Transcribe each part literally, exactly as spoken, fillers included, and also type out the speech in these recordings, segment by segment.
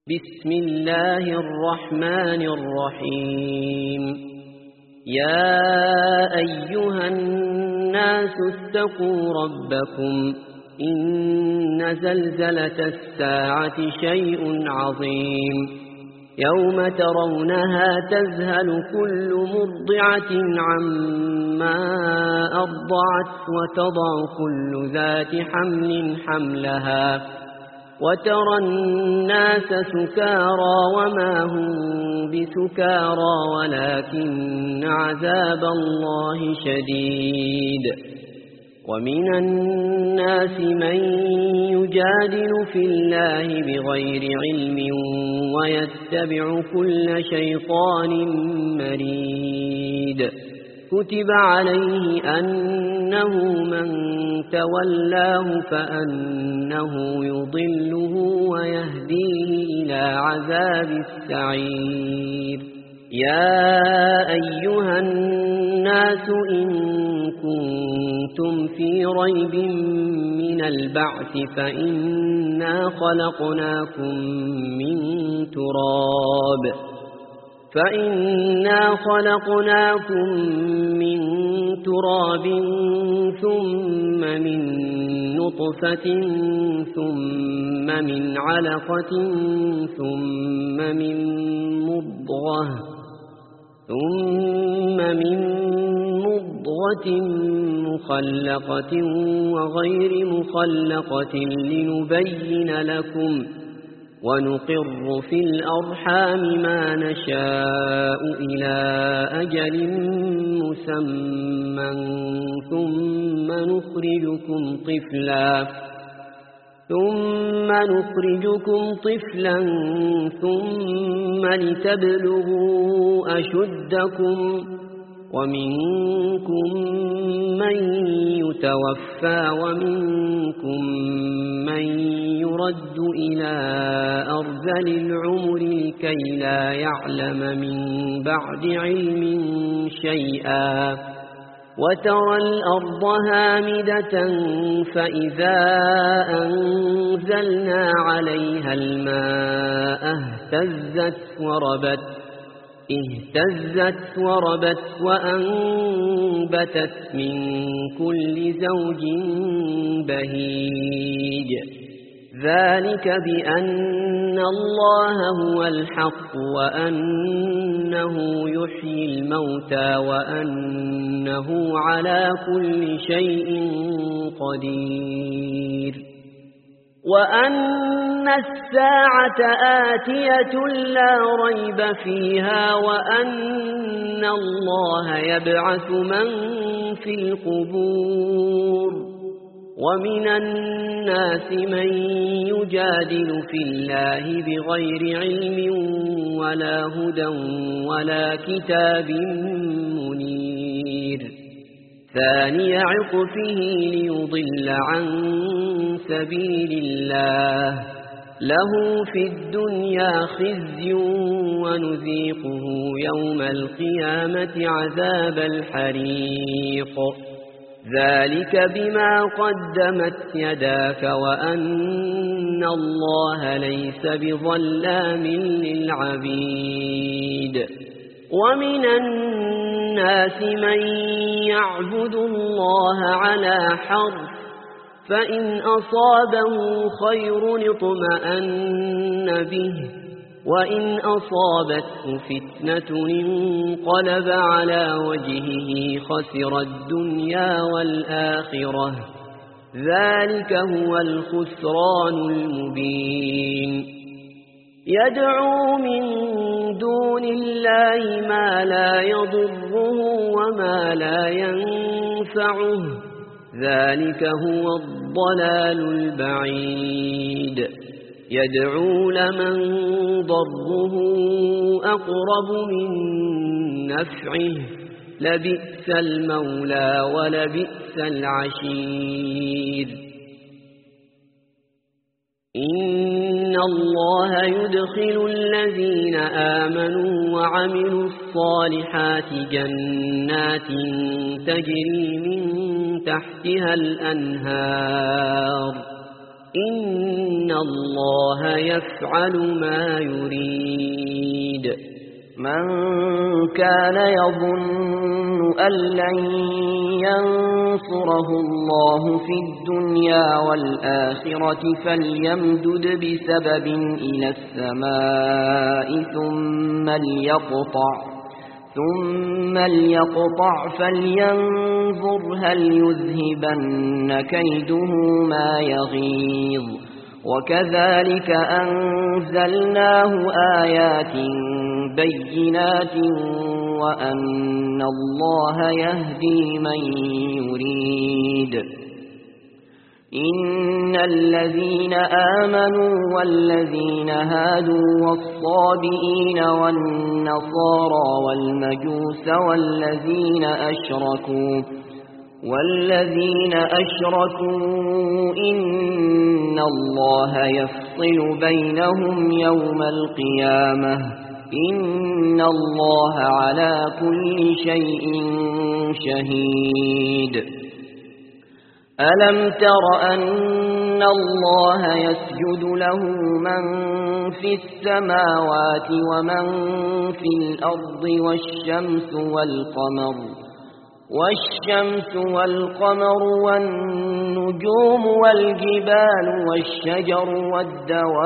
بسم الله الرحمن الرحيم. يا أيها الناس اتقوا ربكم إن زلزلة الساعة شيء عظيم يوم ترونها تذهل كل مرضعة عما أرضعت وتضع كل ذات حمل حملها وترى الناس سكارى وما هم بسكارى ولكن عذاب الله شديد. ومن الناس من يجادل في الله بغير علم ويتبع كل شيطان مريد. كتب عليه أنه من تولاه فأنه يضله ويهديه إلى عذاب السعير. يا أيها الناس إن كنتم في ريب من البعث فإنا خلقناكم من تراب فإنا خلقناكم من تراب ثم من نطفة ثم من علقة ثم من مضغة ثم من مضغة مخلقة وغير مخلقة لنبين لكم ونقر في الأرحام ما نشاء إلى أجل مسمى ثم نخرجكم طفلا ثم نخرجكم طفلا ثم لتبلغوا أشدكم ومنكم من يتوفى ومنكم من يرد إلى أرذل العمر لكي لا يعلم من بعد علم شيئا. وترى الأرض هامدة فإذا أنزلنا عليها الماء اهتزت وربت اهتزت وربت وأنبتت من كل زوج بهيج. ذلك بأن الله هو الحق وأنه يحيي الموتى وأنه على كل شيء قدير. وأن الساعة آتية لا ريب فيها وأن الله يبعث من في القبور. ومن الناس من يجادل في الله بغير علم ولا هدى ولا كتاب منير. ثاني عطفه ليضل عن سبيل الله له في الدنيا خزي ونذيقه يوم القيامة عذاب الحريق. ذلك بما قدمت يداك وأن الله ليس بظلام للعبيد. ومن الناس من يعبد الله على حرف فإن أصابه خير اطمأن به وإن أصابته فتنة انقلب على وجهه خسر الدنيا والآخرة. ذلك هو الخسران المبين. يدعو من دون الله ما لا يضره وما لا ينفعه. ذلك هو الضلال البعيد. يدعو لمن ضره أقرب من نفعه لبئس المولى ولبئس العشير. إن الله يدخل الذين آمنوا وعملوا الصالحات جنات تجري من تحتها الأنهار إن الله يفعل ما يريد. من كان يظن أن لن ينصره الله في الدنيا والآخرة فليمدد بسبب إلى السماء ثم ليقطع ثم ليقطع فلينظر هل يذهبن كيده ما يغيظ. وكذلك أنزلناه آيات بينات وأن الله يهدي من يريد. إن الذين آمنوا والذين هادوا والصابئين والنصارى والمجوس والذين أشركوا والذين أشركوا إن الله يفصل بينهم يوم القيامة إن الله على كل شيء شهيد. ألم تر أن الله يسجد له من في السماوات ومن في الأرض والشمس والقمر والشمس والقمر والنجوم والجبال والشجر والدواب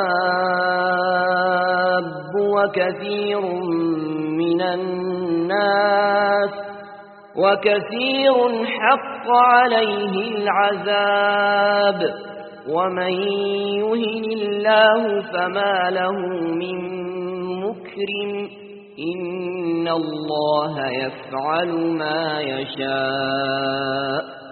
وكثير من الناس وكثير حق عليه العذاب ومن يهن الله فما له من مكرم إن الله يفعل ما يشاء.